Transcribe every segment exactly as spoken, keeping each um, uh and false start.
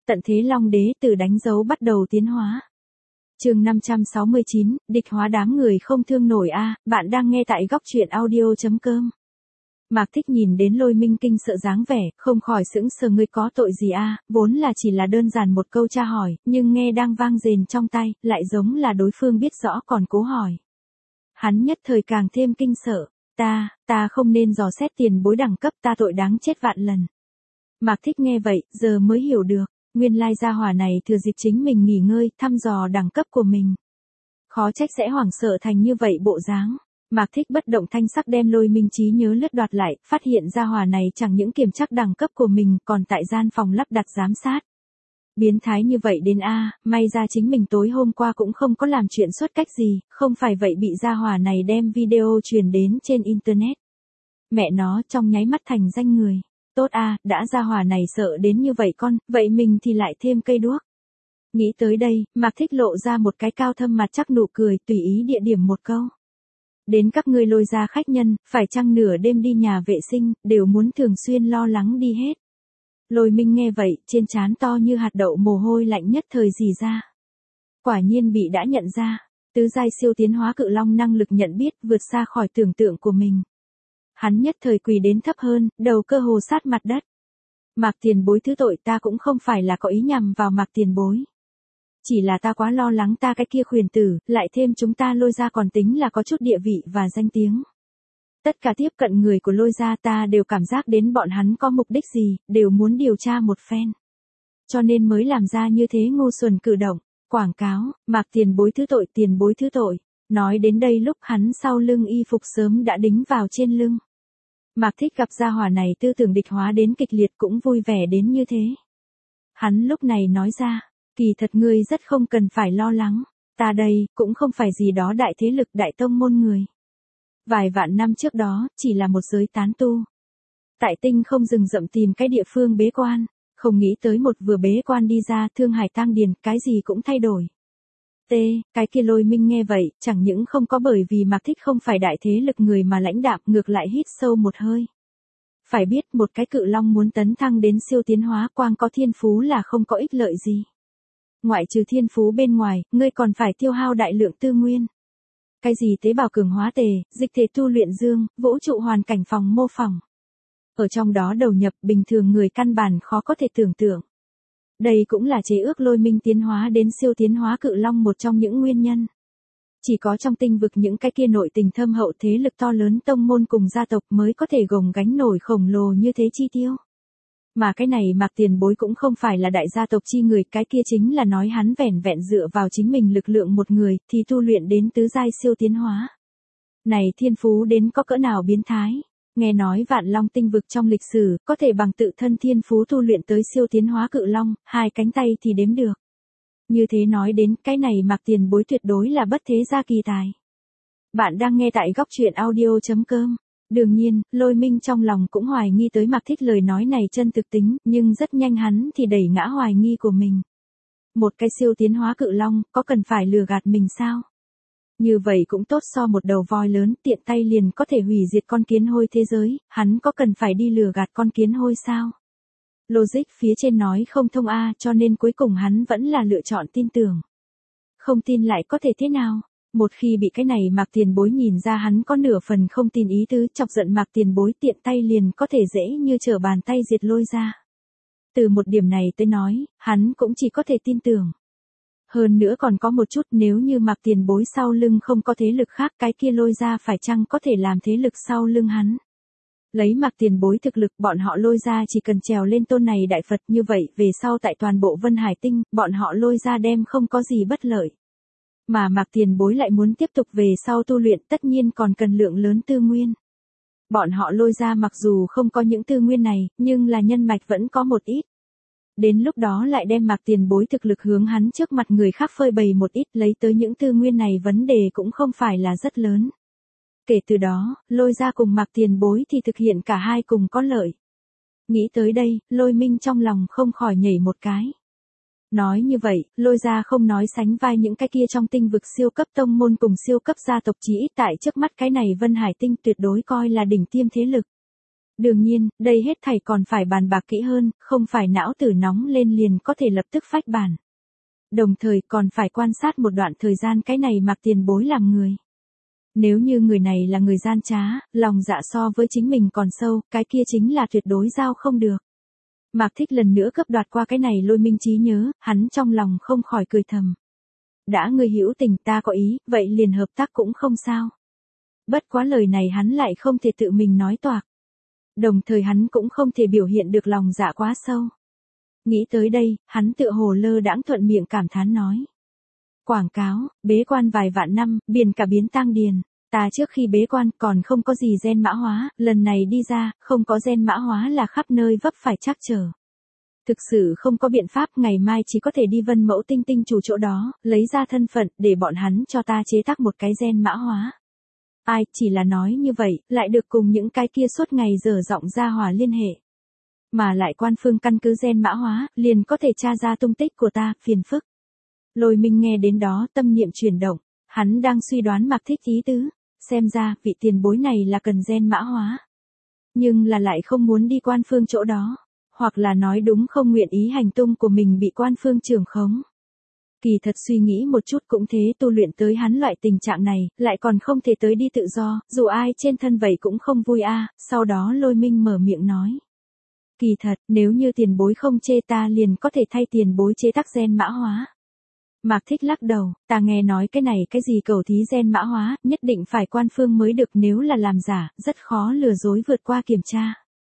Tận thế Long Đế từ đánh dấu bắt đầu tiến hóa. Chương năm trăm sáu mươi chín, địch hóa đám người không thương nổi a, bạn đang nghe tại góc truyện audio chấm com. Mạc Thích nhìn đến Lôi Minh kinh sợ dáng vẻ, không khỏi sững sờ, ngươi có tội gì a, vốn là chỉ là đơn giản một câu tra hỏi, nhưng nghe đang vang dền trong tay, lại giống là đối phương biết rõ còn cố hỏi. Hắn nhất thời càng thêm kinh sợ, ta, ta không nên dò xét tiền bối đẳng cấp, ta tội đáng chết vạn lần. Mạc Thích nghe vậy, giờ mới hiểu được, nguyên lai gia hỏa này thừa dịp chính mình nghỉ ngơi, thăm dò đẳng cấp của mình. Khó trách sẽ hoảng sợ thành như vậy bộ dáng. Mạc Thích bất động thanh sắc đem Lôi Minh trí nhớ lướt đoạt lại, phát hiện gia hỏa này chẳng những kiểm chắc đẳng cấp của mình còn tại gian phòng lắp đặt giám sát. Biến thái như vậy đến a, may ra chính mình tối hôm qua cũng không có làm chuyện xuất cách gì, không phải vậy bị gia hỏa này đem video truyền đến trên internet. Mẹ nó trong nháy mắt thành danh người. Tốt a, đã gia hỏa này sợ đến như vậy con, vậy mình thì lại thêm cây đuốc. Nghĩ tới đây, Mạc Thích lộ ra một cái cao thâm mặt chắc nụ cười, tùy ý địa điểm một câu. Đến các ngươi Lôi gia khách nhân, phải chăng nửa đêm đi nhà vệ sinh, đều muốn thường xuyên lo lắng đi hết. Lôi Minh nghe vậy, trên trán to như hạt đậu mồ hôi lạnh nhất thời rỉ ra. Quả nhiên bị đã nhận ra, tứ giai siêu tiến hóa cự long năng lực nhận biết vượt xa khỏi tưởng tượng của mình. Hắn nhất thời quỳ đến thấp hơn, đầu cơ hồ sát mặt đất. Mạc tiền bối thứ tội, ta cũng không phải là có ý nhằm vào Mạc tiền bối. Chỉ là ta quá lo lắng ta cái kia khuyển tử, lại thêm chúng ta Lôi gia còn tính là có chút địa vị và danh tiếng. Tất cả tiếp cận người của Lôi gia ta đều cảm giác đến bọn hắn có mục đích gì, đều muốn điều tra một phen. Cho nên mới làm ra như thế ngu xuẩn cử động, quảng cáo, Mạc tiền bối thứ tội, tiền bối thứ tội. Nói đến đây lúc hắn sau lưng y phục sớm đã đính vào trên lưng. Mạc Thích gặp gia hỏa này tư tưởng địch hóa đến kịch liệt cũng vui vẻ đến như thế. Hắn lúc này nói ra, kỳ thật ngươi rất không cần phải lo lắng, ta đây cũng không phải gì đó đại thế lực đại tông môn người. Vài vạn năm trước đó, chỉ là một giới tán tu. Tại tinh không rừng rậm tìm cái địa phương bế quan, không nghĩ tới một vừa bế quan đi ra Thương Hải Tang Điền, cái gì cũng thay đổi. T, cái kia Lôi Minh nghe vậy, chẳng những không có bởi vì Mạc Thích không phải đại thế lực người mà lãnh đạm, ngược lại hít sâu một hơi. Phải biết một cái cự long muốn tấn thăng đến siêu tiến hóa, quang có thiên phú là không có ích lợi gì. Ngoại trừ thiên phú bên ngoài, ngươi còn phải tiêu hao đại lượng tư nguyên. Cái gì tế bào cường hóa tề, dịch thể tu luyện dương, vũ trụ hoàn cảnh phòng mô phỏng. Ở trong đó đầu nhập bình thường người căn bản khó có thể tưởng tượng. Đây cũng là chế ước Lôi Minh tiến hóa đến siêu tiến hóa cự long một trong những nguyên nhân. Chỉ có trong tinh vực những cái kia nội tình thâm hậu thế lực to lớn tông môn cùng gia tộc mới có thể gồng gánh nổi khổng lồ như thế chi tiêu. Mà cái này Mạc tiền bối cũng không phải là đại gia tộc chi người, cái kia chính là nói hắn vẻn vẹn dựa vào chính mình lực lượng một người thì tu luyện đến tứ giai siêu tiến hóa. Này thiên phú đến có cỡ nào biến thái. Nghe nói Vạn Long tinh vực trong lịch sử, có thể bằng tự thân thiên phú tu luyện tới siêu tiến hóa cự long, hai cánh tay thì đếm được. Như thế nói đến, cái này Mạc tiền bối tuyệt đối là bất thế gia kỳ tài. Bạn đang nghe tại góc truyện audio chấm com. Đương nhiên, Lôi Minh trong lòng cũng hoài nghi tới Mạc Thích lời nói này chân thực tính, nhưng rất nhanh hắn thì đẩy ngã hoài nghi của mình. Một cái siêu tiến hóa cự long, có cần phải lừa gạt mình sao? Như vậy cũng tốt, so một đầu voi lớn tiện tay liền có thể hủy diệt con kiến hôi thế giới, hắn có cần phải đi lừa gạt con kiến hôi sao? Logic phía trên nói không thông a, cho nên cuối cùng hắn vẫn là lựa chọn tin tưởng. Không tin lại có thể thế nào? Một khi bị cái này Mạc tiền bối nhìn ra hắn có nửa phần không tin ý tứ, chọc giận Mạc tiền bối tiện tay liền có thể dễ như trở bàn tay diệt Lôi gia. Từ một điểm này tới nói, hắn cũng chỉ có thể tin tưởng. Hơn nữa còn có một chút, nếu như Mạc tiền bối sau lưng không có thế lực khác, cái kia Lôi gia phải chăng có thể làm thế lực sau lưng hắn. Lấy Mạc tiền bối thực lực, bọn họ Lôi gia chỉ cần trèo lên tôn này đại Phật, như vậy về sau tại toàn bộ Vân Hải Tinh, bọn họ Lôi gia đem không có gì bất lợi. Mà Mạc tiền bối lại muốn tiếp tục về sau tu luyện, tất nhiên còn cần lượng lớn tư nguyên. Bọn họ Lôi gia mặc dù không có những tư nguyên này, nhưng là nhân mạch vẫn có một ít. Đến lúc đó lại đem Mạc tiền bối thực lực hướng hắn trước mặt người khác phơi bày một ít, lấy tới những tư nguyên này, vấn đề cũng không phải là rất lớn. Kể từ đó, Lôi gia cùng Mạc tiền bối thì thực hiện cả hai cùng có lợi. Nghĩ tới đây, Lôi Minh trong lòng không khỏi nhảy một cái. Nói như vậy, Lôi gia không nói sánh vai những cái kia trong tinh vực siêu cấp tông môn cùng siêu cấp gia tộc, chí ít tại trước mắt cái này Vân Hải Tinh tuyệt đối coi là đỉnh tiêm thế lực. Đương nhiên, đây hết thảy còn phải bàn bạc kỹ hơn, không phải não tử nóng lên liền có thể lập tức phách bản. Đồng thời còn phải quan sát một đoạn thời gian cái này Mạc tiền bối làm người. Nếu như người này là người gian trá, lòng dạ so với chính mình còn sâu, cái kia chính là tuyệt đối giao không được. Mạc Thích lần nữa cấp đoạt qua cái này Lôi Minh trí nhớ, hắn trong lòng không khỏi cười thầm. Đã ngươi hữu tình ta có ý, vậy liền hợp tác cũng không sao. Bất quá lời này hắn lại không thể tự mình nói toạc. Đồng thời hắn cũng không thể biểu hiện được lòng dạ quá sâu. Nghĩ tới đây, hắn tựa hồ lơ đãng thuận miệng cảm thán nói. Quảng cáo, bế quan vài vạn năm, biển cả biến tang điền. Ta trước khi bế quan còn không có gì gen mã hóa, lần này đi ra, không có gen mã hóa là khắp nơi vấp phải trắc trở. Thực sự không có biện pháp, ngày mai chỉ có thể đi Vân Mẫu Tinh Tinh chủ chỗ đó, lấy ra thân phận để bọn hắn cho ta chế tác một cái gen mã hóa. Ai, chỉ là nói như vậy, lại được cùng những cái kia suốt ngày dở giọng ra hòa liên hệ. Mà lại quan phương căn cứ gen mã hóa, liền có thể tra ra tung tích của ta, phiền phức. Lôi Minh nghe đến đó tâm niệm chuyển động, hắn đang suy đoán Mạc Thích ý tứ, xem ra vị tiền bối này là cần gen mã hóa. Nhưng là lại không muốn đi quan phương chỗ đó, hoặc là nói đúng không nguyện ý hành tung của mình bị quan phương trưởng khống. Kỳ thật suy nghĩ một chút cũng thế, tu luyện tới hắn loại tình trạng này, lại còn không thể tới đi tự do, dù ai trên thân vậy cũng không vui a. Sau đó Lôi Minh mở miệng nói. Kỳ thật, nếu như tiền bối không chê ta liền có thể thay tiền bối chế tác gen mã hóa. Mạc Thích lắc đầu, ta nghe nói cái này cái gì cầu thí gen mã hóa, nhất định phải quan phương mới được, nếu là làm giả, rất khó lừa dối vượt qua kiểm tra.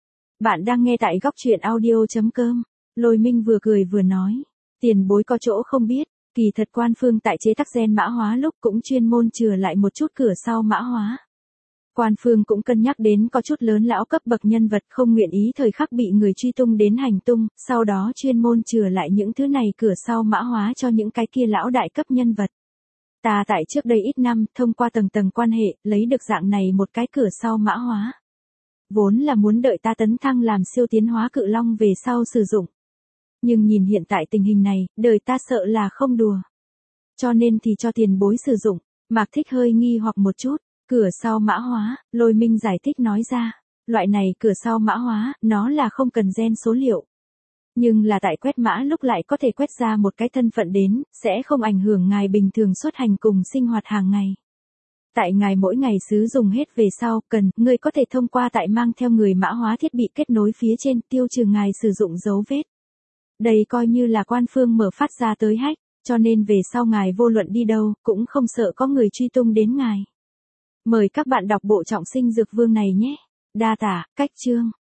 Bạn đang nghe tại góc truyện audio chấm com. Lôi Minh vừa cười vừa nói, tiền bối có chỗ không biết, kỳ thật quan phương tại chế tác gen mã hóa lúc cũng chuyên môn chừa lại một chút cửa sau mã hóa. Quan phương cũng cân nhắc đến có chút lớn lão cấp bậc nhân vật không nguyện ý thời khắc bị người truy tung đến hành tung, sau đó chuyên môn chừa lại những thứ này cửa sau mã hóa cho những cái kia lão đại cấp nhân vật. Ta tại trước đây ít năm, thông qua tầng tầng quan hệ, lấy được dạng này một cái cửa sau mã hóa. Vốn là muốn đợi ta tấn thăng làm siêu tiến hóa cự long về sau sử dụng. Nhưng nhìn hiện tại tình hình này, đời ta sợ là không đùa. Cho nên thì cho tiền bối sử dụng. Mạc Thích hơi nghi hoặc một chút. Cửa sau mã hóa, Lôi Minh giải thích nói ra. Loại này cửa sau mã hóa, nó là không cần gen số liệu. Nhưng là tại quét mã lúc lại có thể quét ra một cái thân phận đến, sẽ không ảnh hưởng ngài bình thường xuất hành cùng sinh hoạt hàng ngày. Tại ngài mỗi ngày sử dụng hết về sau, cần, người có thể thông qua tại mang theo người mã hóa thiết bị kết nối phía trên tiêu trừ ngài sử dụng dấu vết. Đây coi như là quan phương mở phát ra tới hack, cho nên về sau ngài vô luận đi đâu, cũng không sợ có người truy tung đến ngài. Mời các bạn đọc bộ Trọng Sinh Dược Vương này nhé. Đa tả, cách chương.